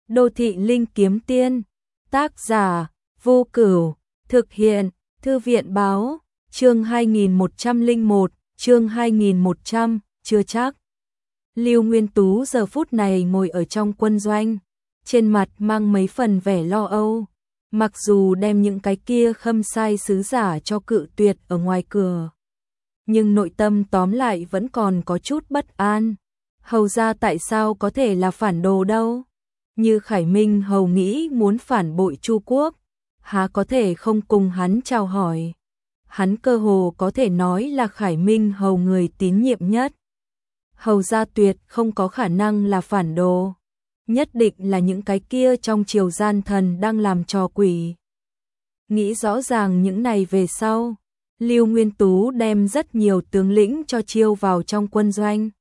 Đô thị linh kiếm tiên, tác giả, Vô Cửu, thực hiện, Thư viện báo, chương 2101, chương 2100, chưa chắc. Lưu Nguyên Tú giờ phút này ngồi ở trong quân doanh, trên mặt mang mấy phần vẻ lo âu, mặc dù đem những cái kia khâm sai sứ giả cho cự tuyệt ở ngoài cửa. Nhưng nội tâm tóm lại vẫn còn có chút bất an. Hầu ra tại sao có thể là phản đồ đâu? Như Khải Minh hầu nghĩ muốn phản bội Chu quốc, há có thể không cùng hắn chào hỏi. Hắn cơ hồ có thể nói là Khải Minh hầu người tín nhiệm nhất. Hầu gia tuyệt không có khả năng là phản đồ, nhất định là những cái kia trong triều gian thần đang làm trò quỷ. Nghĩ rõ ràng những này về sau, Lưu Nguyên Tú đem rất nhiều tướng lĩnh cho chiêu vào trong quân doanh.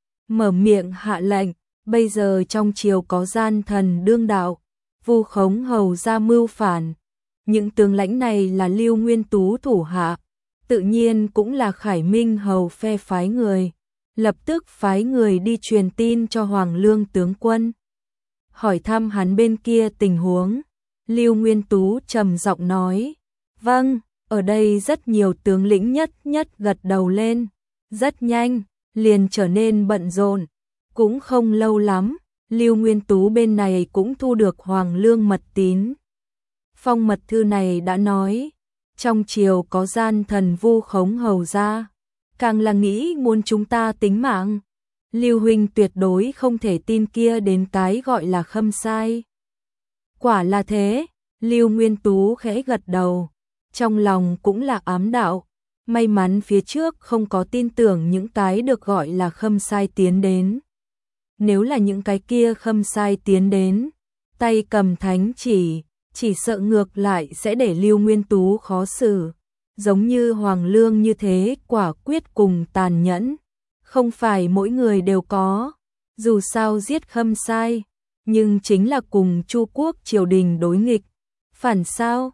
Mở miệng hạ lệnh, bây giờ trong triều có gian thần đương đạo, vu khống hầu gia mưu phản. Những tướng lãnh này là Lưu Nguyên Tú thủ hạ, tự nhiên cũng là Khải Minh hầu phe phái người. Lập tức phái người đi truyền tin cho Hoàng Lương tướng quân, hỏi thăm hắn bên kia tình huống. Lưu Nguyên Tú trầm giọng nói, vâng. Ở đây rất nhiều tướng lĩnh nhất gật đầu lên. Rất nhanh, liền trở nên bận rộn. Cũng không lâu lắm, Lưu Nguyên Tú bên này cũng thu được Hoàng Lương mật tín. Phong mật thư này đã nói, trong triều có gian thần vu khống hầu gia, càng là nghĩ muốn chúng ta tính mạng. Lưu huynh tuyệt đối không thể tin kia đến cái gọi là khâm sai. Quả là thế, Lưu Nguyên Tú khẽ gật đầu, trong lòng cũng là ám đạo, may mắn phía trước không có tin tưởng những cái được gọi là khâm sai tiến đến. Nếu là những cái kia khâm sai tiến đến, tay cầm thánh chỉ sợ ngược lại sẽ để Lưu Nguyên Tú khó xử. Giống như Hoàng Lương như thế quả quyết cùng tàn nhẫn, không phải mỗi người đều có. Dù sao giết khâm sai, nhưng chính là cùng Chu quốc triều đình đối nghịch. Phản sao?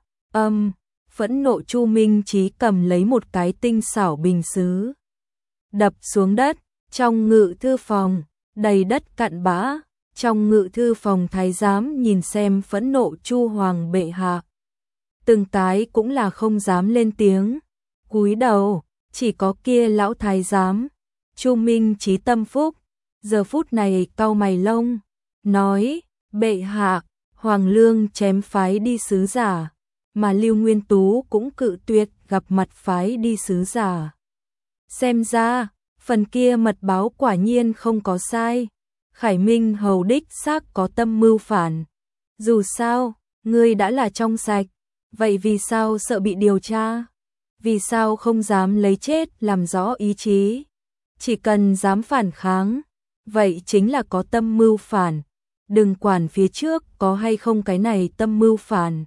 Phẫn nộ Chu Minh Chí cầm lấy một cái tinh xảo bình sứ, đập xuống đất. Trong ngự thư phòng, đầy đất cặn bã. Trong ngự thư phòng thái giám nhìn xem phẫn nộ Chu hoàng bệ hạ, từng cái cũng là không dám lên tiếng, cúi đầu. Chỉ có kia lão thái giám Chu Minh Chí tâm phúc, giờ phút này cau mày lông, nói, bệ hạ, Hoàng Lương chém phái đi sứ giả, mà Lưu Nguyên Tú cũng cự tuyệt gặp mặt phái đi sứ giả. Xem ra, phần kia mật báo quả nhiên không có sai. Khải Minh hầu đích xác có tâm mưu phản. Dù sao, ngươi đã là trong sạch, vậy vì sao sợ bị điều tra? Vì sao không dám lấy chết làm rõ ý chí? Chỉ cần dám phản kháng, vậy chính là có tâm mưu phản. Đừng quản phía trước có hay không cái này tâm mưu phản.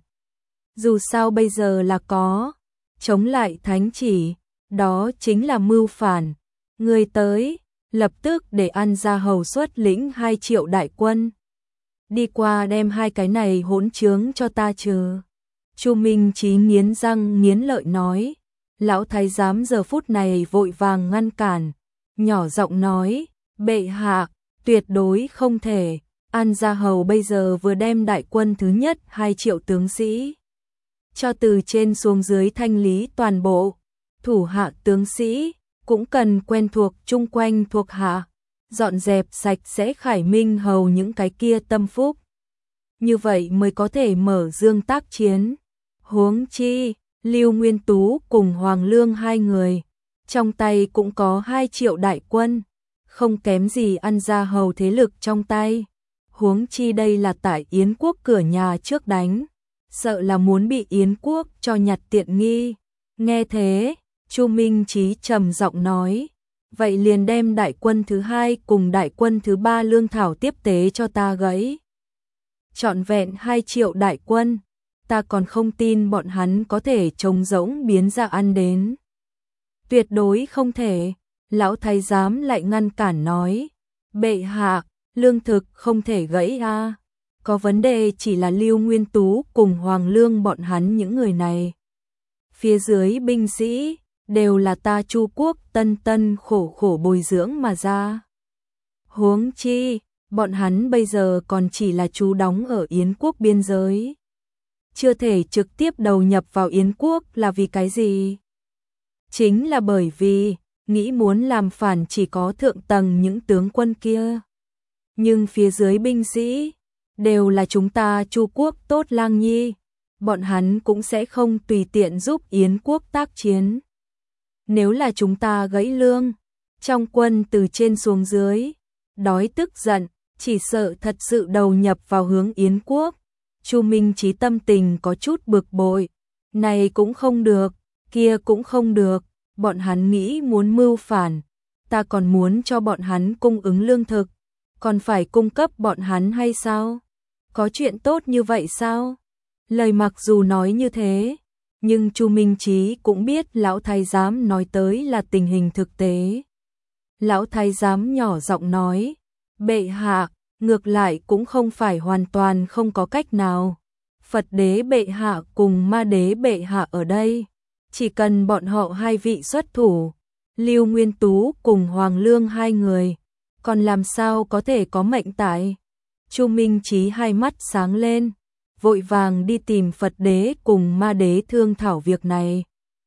Dù sao bây giờ là có, chống lại thánh chỉ, đó chính là mưu phản. Ngươi tới, lập tức để An Gia hầu xuất lĩnh 2 triệu đại quân, đi qua đem hai cái này hỗn trướng cho ta trừ. Chu Minh Chí nghiến răng nghiến lợi nói. Lão thái giám giờ phút này vội vàng ngăn cản, nhỏ giọng nói, bệ hạ, tuyệt đối không thể. An Gia hầu bây giờ vừa đem đại quân thứ nhất 2 triệu tướng sĩ cho từ trên xuống dưới thanh lý toàn bộ, thủ hạ tướng sĩ cũng cần quen thuộc chung quanh thuộc hạ, dọn dẹp sạch sẽ Khải Minh hầu những cái kia tâm phúc. Như vậy mới có thể mở dương tác chiến. Huống chi, Lưu Nguyên Tú cùng Hoàng Lương hai người, trong tay cũng có 2 triệu đại quân, không kém gì An Gia hầu thế lực trong tay. Huống chi đây là tại Yến quốc cửa nhà trước đánh, sợ là muốn bị Yến quốc cho nhặt tiện nghi. Nghe thế, Chu Minh Chí trầm giọng nói, vậy liền đem đại quân thứ 2 cùng đại quân thứ 3 lương thảo tiếp tế cho ta gãy. Trọn vẹn 2 triệu đại quân, ta còn không tin bọn hắn có thể trống rỗng biến ra ăn đến. Tuyệt đối không thể. Lão thái giám lại ngăn cản nói, bệ hạ, lương thực không thể gãy a. Có vấn đề chỉ là Lưu Nguyên Tú cùng Hoàng Lương bọn hắn những người này. Phía dưới binh sĩ đều là ta Chu quốc tân khổ bồi dưỡng mà ra. Huống chi, bọn hắn bây giờ còn chỉ là trú đóng ở Yến quốc biên giới. Chưa thể trực tiếp đầu nhập vào Yến quốc là vì cái gì? Chính là bởi vì nghĩ muốn làm phản chỉ có thượng tầng những tướng quân kia. Nhưng phía dưới binh sĩ đều là chúng ta Chu quốc tốt lang nhi, bọn hắn cũng sẽ không tùy tiện giúp Yến quốc tác chiến. Nếu là chúng ta gãy lương, trong quân từ trên xuống dưới, đói tức giận, chỉ sợ thật sự đầu nhập vào hướng Yến quốc. Chu Minh Chí tâm tình có chút bực bội, này cũng không được, kia cũng không được, bọn hắn nghĩ muốn mưu phản, ta còn muốn cho bọn hắn cung ứng lương thực, còn phải cung cấp bọn hắn hay sao? Có chuyện tốt như vậy sao? Lời mặc dù nói như thế, nhưng Chu Minh Chí cũng biết lão thái giám nói tới là tình hình thực tế. Lão thái giám nhỏ giọng nói, bệ hạ, ngược lại cũng không phải hoàn toàn không có cách nào. Phật đế bệ hạ cùng ma đế bệ hạ ở đây, chỉ cần bọn họ hai vị xuất thủ, Lưu Nguyên Tú cùng Hoàng Lương hai người, còn làm sao có thể có mệnh tại. Chu Minh Chí hai mắt sáng lên, vội vàng đi tìm Phật đế cùng ma đế thương thảo việc này.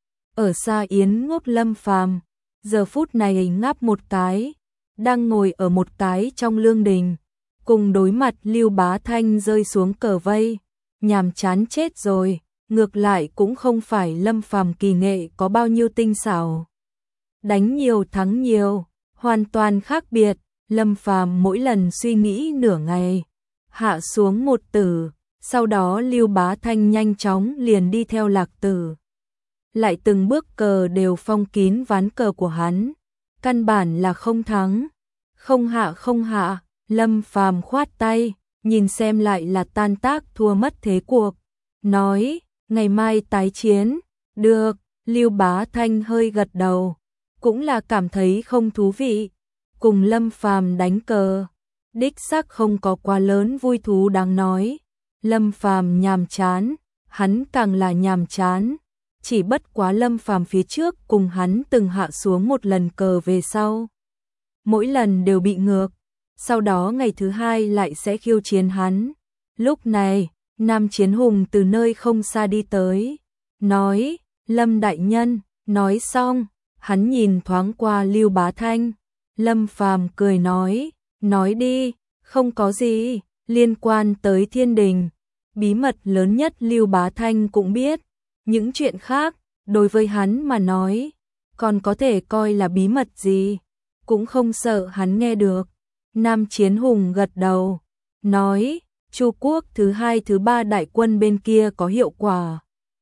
Ở xa Yến Ngốc Lâm Phàm giờ phút này ngáp một cái, đang ngồi ở một cái trong lương đình, cùng đối mặt Lưu Bá Thanh rơi xuống cờ vây, nhàm chán chết rồi, ngược lại cũng không phải Lâm Phàm kỳ nghệ có bao nhiêu tinh xảo. Đánh nhiều thắng nhiều, hoàn toàn khác biệt, Lâm Phàm mỗi lần suy nghĩ nửa ngày, hạ xuống một tử, sau đó Lưu Bá Thanh nhanh chóng liền đi theo lạc tử. Lại từng bước cờ đều phong kín ván cờ của hắn, căn bản là không thắng, không hạ, Lâm Phàm khoát tay, nhìn xem lại là tan tác thua mất thế cuộc, nói, ngày mai tái chiến, được, Lưu Bá Thanh hơi gật đầu, cũng là cảm thấy không thú vị, cùng Lâm Phàm đánh cờ, đích xác không có quá lớn vui thú đáng nói, Lâm Phàm nhàm chán, hắn càng là nhàm chán, chỉ bất quá Lâm Phàm phía trước cùng hắn từng hạ xuống một lần cờ về sau. Mỗi lần đều bị ngược, sau đó ngày thứ hai lại sẽ khiêu chiến hắn. Lúc này, Nam Chiến Hùng từ nơi không xa đi tới, nói, Lâm đại nhân, nói xong, hắn nhìn thoáng qua Lưu Bá Thanh, Lâm Phàm cười nói đi, không có gì, liên quan tới thiên đình, bí mật lớn nhất Lưu Bá Thanh cũng biết, những chuyện khác, đối với hắn mà nói, còn có thể coi là bí mật gì, cũng không sợ hắn nghe được. Nam Chiến Hùng gật đầu, nói, Chu quốc thứ hai thứ ba đại quân bên kia có hiệu quả.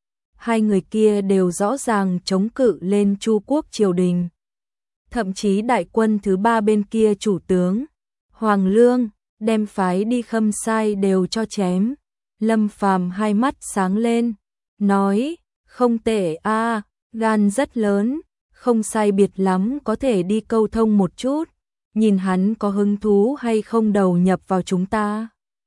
Hai người kia đều rõ ràng chống cự lên Chu quốc triều đình. Thậm chí đại quân thứ ba bên kia chủ tướng, Hoàng Lương, đem phái đi Khâm Sai đều cho chém. Lâm Phàm hai mắt sáng lên, nói, không tệ a, gan rất lớn, không sai biệt lắm có thể đi câu thông một chút, nhìn hắn có hứng thú hay không đầu nhập vào chúng ta.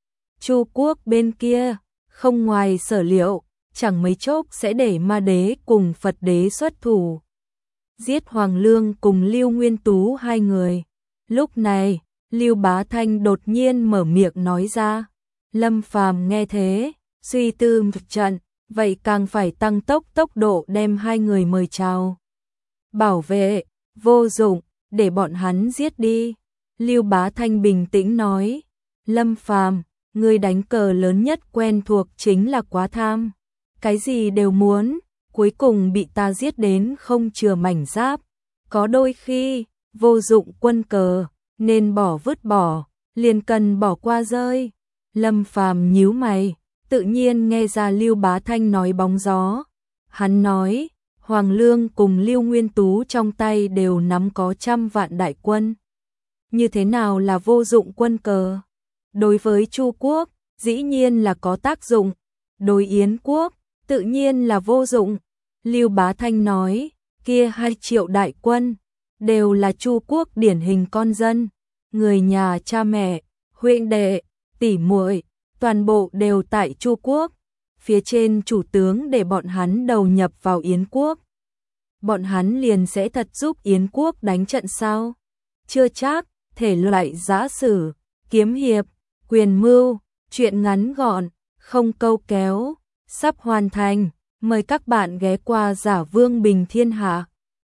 Chu quốc bên kia, không ngoài sở liệu, chẳng mấy chốc sẽ để ma đế cùng Phật đế xuất thủ, giết Hoàng Lương cùng Lưu Nguyên Tú hai người. Lúc này, Lưu Bá Thanh đột nhiên mở miệng nói ra. Lâm Phàm nghe thế, suy tư một trận, vậy càng phải tăng tốc độ đem hai người mời chào. Bảo vệ, vô dụng, để bọn hắn giết đi. Lưu Bá Thanh bình tĩnh nói, Lâm Phàm, người đánh cờ lớn nhất quen thuộc chính là quá tham. Cái gì đều muốn, cuối cùng bị ta giết đến không chừa mảnh giáp. Có đôi khi, vô dụng quân cờ, nên vứt bỏ, liền cần bỏ qua rơi. Lâm Phàm nhíu mày, tự nhiên nghe ra Lưu Bá Thanh nói bóng gió. Hắn nói, Hoàng Lương cùng Lưu Nguyên Tú trong tay đều nắm có 100 vạn đại quân. Như thế nào là vô dụng quân cờ? Đối với Chu quốc, dĩ nhiên là có tác dụng. Đối Yến quốc, tự nhiên là vô dụng. Lưu Bá Thanh nói, kia 2 triệu đại quân, đều là Chu quốc điển hình con dân. Người nhà cha mẹ, huynh đệ, tỷ muội, toàn bộ đều tại Chu quốc. Phía trên chủ tướng để bọn hắn đầu nhập vào Yến quốc. Bọn hắn liền sẽ thật giúp Yến quốc đánh trận sao? Chưa chắc, thể loại giả sử, kiếm hiệp, quyền mưu, truyện ngắn gọn, không câu kéo, sắp hoàn thành. Mời các bạn ghé qua Giả Vương Bình Thiên Hạ.